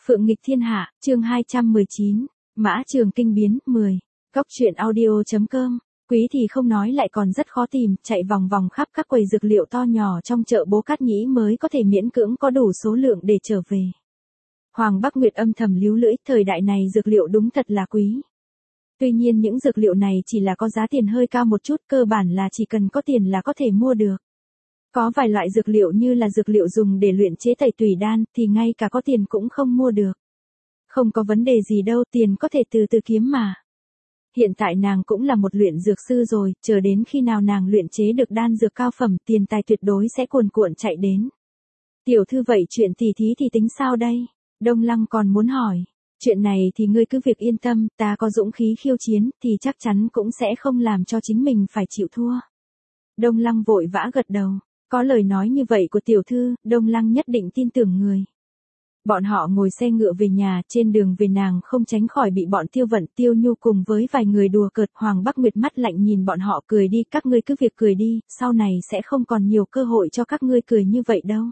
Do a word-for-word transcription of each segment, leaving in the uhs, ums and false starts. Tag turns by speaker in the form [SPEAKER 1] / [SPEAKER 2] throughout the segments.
[SPEAKER 1] Phượng nghịch thiên hạ, chương hai trăm mười chín, Mã Trường Kinh biến, mười. Góc truyện audio.com, quý thì không nói lại còn rất khó tìm, chạy vòng vòng khắp các quầy dược liệu to nhỏ trong chợ Bố Cát Nhĩ mới có thể miễn cưỡng có đủ số lượng để trở về. Hoàng Bắc Nguyệt âm thầm líu lưỡi, thời đại này dược liệu đúng thật là quý. Tuy nhiên những dược liệu này chỉ là có giá tiền hơi cao một chút, cơ bản là chỉ cần có tiền là có thể mua được. Có vài loại dược liệu như là dược liệu dùng để luyện chế tẩy tủy đan thì ngay cả có tiền cũng không mua được. Không có vấn đề gì đâu, tiền có thể từ từ kiếm mà. Hiện tại nàng cũng là một luyện dược sư rồi, chờ đến khi nào nàng luyện chế được đan dược cao phẩm, tiền tài tuyệt đối sẽ cuồn cuộn chạy đến. Tiểu thư vậy chuyện tỉ thí thì tính sao đây? Đông Lăng còn muốn hỏi. Chuyện này thì ngươi cứ việc yên tâm, ta có dũng khí khiêu chiến thì chắc chắn cũng sẽ không làm cho chính mình phải chịu thua. Đông Lăng vội vã gật đầu. Có lời nói như vậy của tiểu thư, Đông Lăng nhất định tin tưởng người. Bọn họ ngồi xe ngựa về nhà, trên đường về nàng không tránh khỏi bị bọn Tiêu Vận, Tiêu Nhu cùng với vài người đùa cợt. Hoàng Bắc Nguyệt mắt lạnh nhìn bọn họ, cười đi, các ngươi cứ việc cười đi, sau này sẽ không còn nhiều cơ hội cho các ngươi cười như vậy đâu.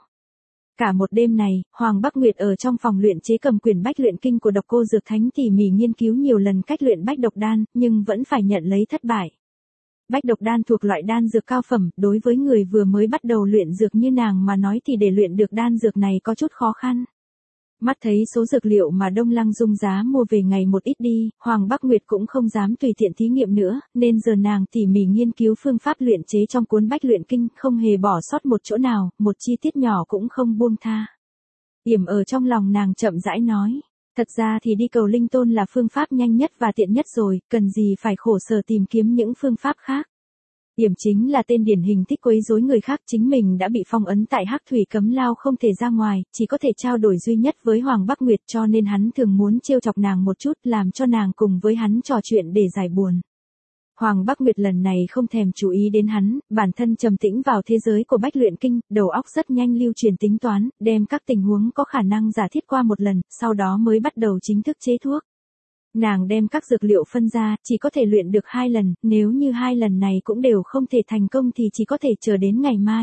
[SPEAKER 1] Cả một đêm này, Hoàng Bắc Nguyệt ở trong phòng luyện chế cầm quyền bách luyện kinh của Độc Cô Dược Thánh tỉ mỉ nghiên cứu nhiều lần cách luyện bách độc đan, nhưng vẫn phải nhận lấy thất bại. Bách độc đan thuộc loại đan dược cao phẩm, đối với người vừa mới bắt đầu luyện dược như nàng mà nói thì để luyện được đan dược này có chút khó khăn. Mắt thấy số dược liệu mà Đông Lăng dung giá mua về ngày một ít đi, Hoàng Bắc Nguyệt cũng không dám tùy tiện thí nghiệm nữa, nên giờ nàng tỉ mỉ nghiên cứu phương pháp luyện chế trong cuốn bách luyện kinh, không hề bỏ sót một chỗ nào, một chi tiết nhỏ cũng không buông tha. Yểm ở trong lòng nàng chậm rãi nói. Thật ra thì đi cầu linh tôn là phương pháp nhanh nhất và tiện nhất rồi, cần gì phải khổ sở tìm kiếm những phương pháp khác. Yểm chính là tên điển hình thích quấy rối người khác, chính mình đã bị phong ấn tại Hắc Thủy Cấm Lao không thể ra ngoài, chỉ có thể trao đổi duy nhất với Hoàng Bắc Nguyệt, cho nên hắn thường muốn trêu chọc nàng một chút, làm cho nàng cùng với hắn trò chuyện để giải buồn. Hoàng Bắc Nguyệt lần này không thèm chú ý đến hắn, bản thân trầm tĩnh vào thế giới của bách luyện kinh, đầu óc rất nhanh lưu truyền tính toán, đem các tình huống có khả năng giả thiết qua một lần, sau đó mới bắt đầu chính thức chế thuốc. Nàng đem các dược liệu phân ra, chỉ có thể luyện được hai lần, nếu như hai lần này cũng đều không thể thành công thì chỉ có thể chờ đến ngày mai.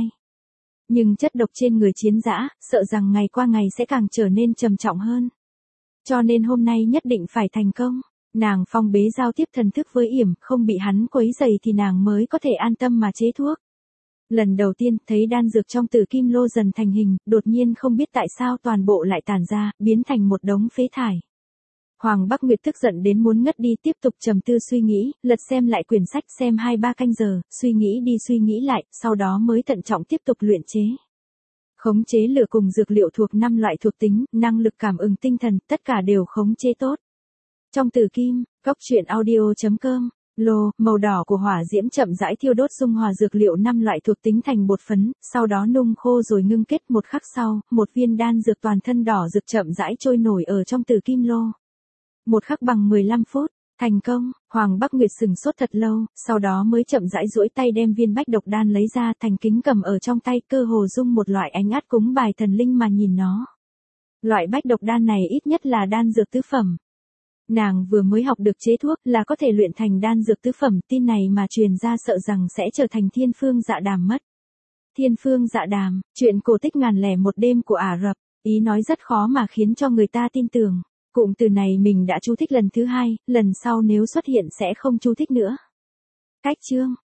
[SPEAKER 1] Nhưng chất độc trên người chiến dã, sợ rằng ngày qua ngày sẽ càng trở nên trầm trọng hơn. Cho nên hôm nay nhất định phải thành công. Nàng phong bế giao tiếp thần thức với Yểm, không bị hắn quấy rầy thì nàng mới có thể an tâm mà chế thuốc. Lần đầu tiên thấy đan dược trong tử kim lô dần thành hình, đột nhiên không biết tại sao toàn bộ lại tàn ra, biến thành một đống phế thải. Hoàng Bắc Nguyệt tức giận đến muốn ngất đi, tiếp tục trầm tư suy nghĩ, lật xem lại quyển sách xem hai ba canh giờ, suy nghĩ đi suy nghĩ lại, sau đó mới thận trọng tiếp tục luyện chế. Khống chế lửa cùng dược liệu thuộc năm loại thuộc tính, năng lực cảm ứng tinh thần, tất cả đều khống chế tốt. Trong tử kim, góc truyện audio.com, lô, màu đỏ của hỏa diễm chậm rãi thiêu đốt dung hòa dược liệu năm loại thuộc tính thành bột phấn, sau đó nung khô rồi ngưng kết, một khắc sau, một viên đan dược toàn thân đỏ rực chậm rãi trôi nổi ở trong tử kim lô. Một khắc bằng mười lăm phút, thành công. Hoàng Bắc Nguyệt sừng sốt thật lâu, sau đó mới chậm rãi duỗi tay đem viên bách độc đan lấy ra, thành kính cầm ở trong tay, cơ hồ dung một loại ánh át cúng bài thần linh mà nhìn nó. Loại bách độc đan này ít nhất là đan dược tứ phẩm. Nàng vừa mới học được chế thuốc là có thể luyện thành đan dược tứ phẩm, tin này mà truyền ra sợ rằng sẽ trở thành thiên phương dạ đàm mất. Thiên phương dạ đàm, chuyện cổ tích ngàn lẻ một đêm của Ả Rập, ý nói rất khó mà khiến cho người ta tin tưởng. Cụm từ này mình đã chú thích lần thứ hai, lần sau nếu xuất hiện sẽ không chú thích nữa. Cách chương.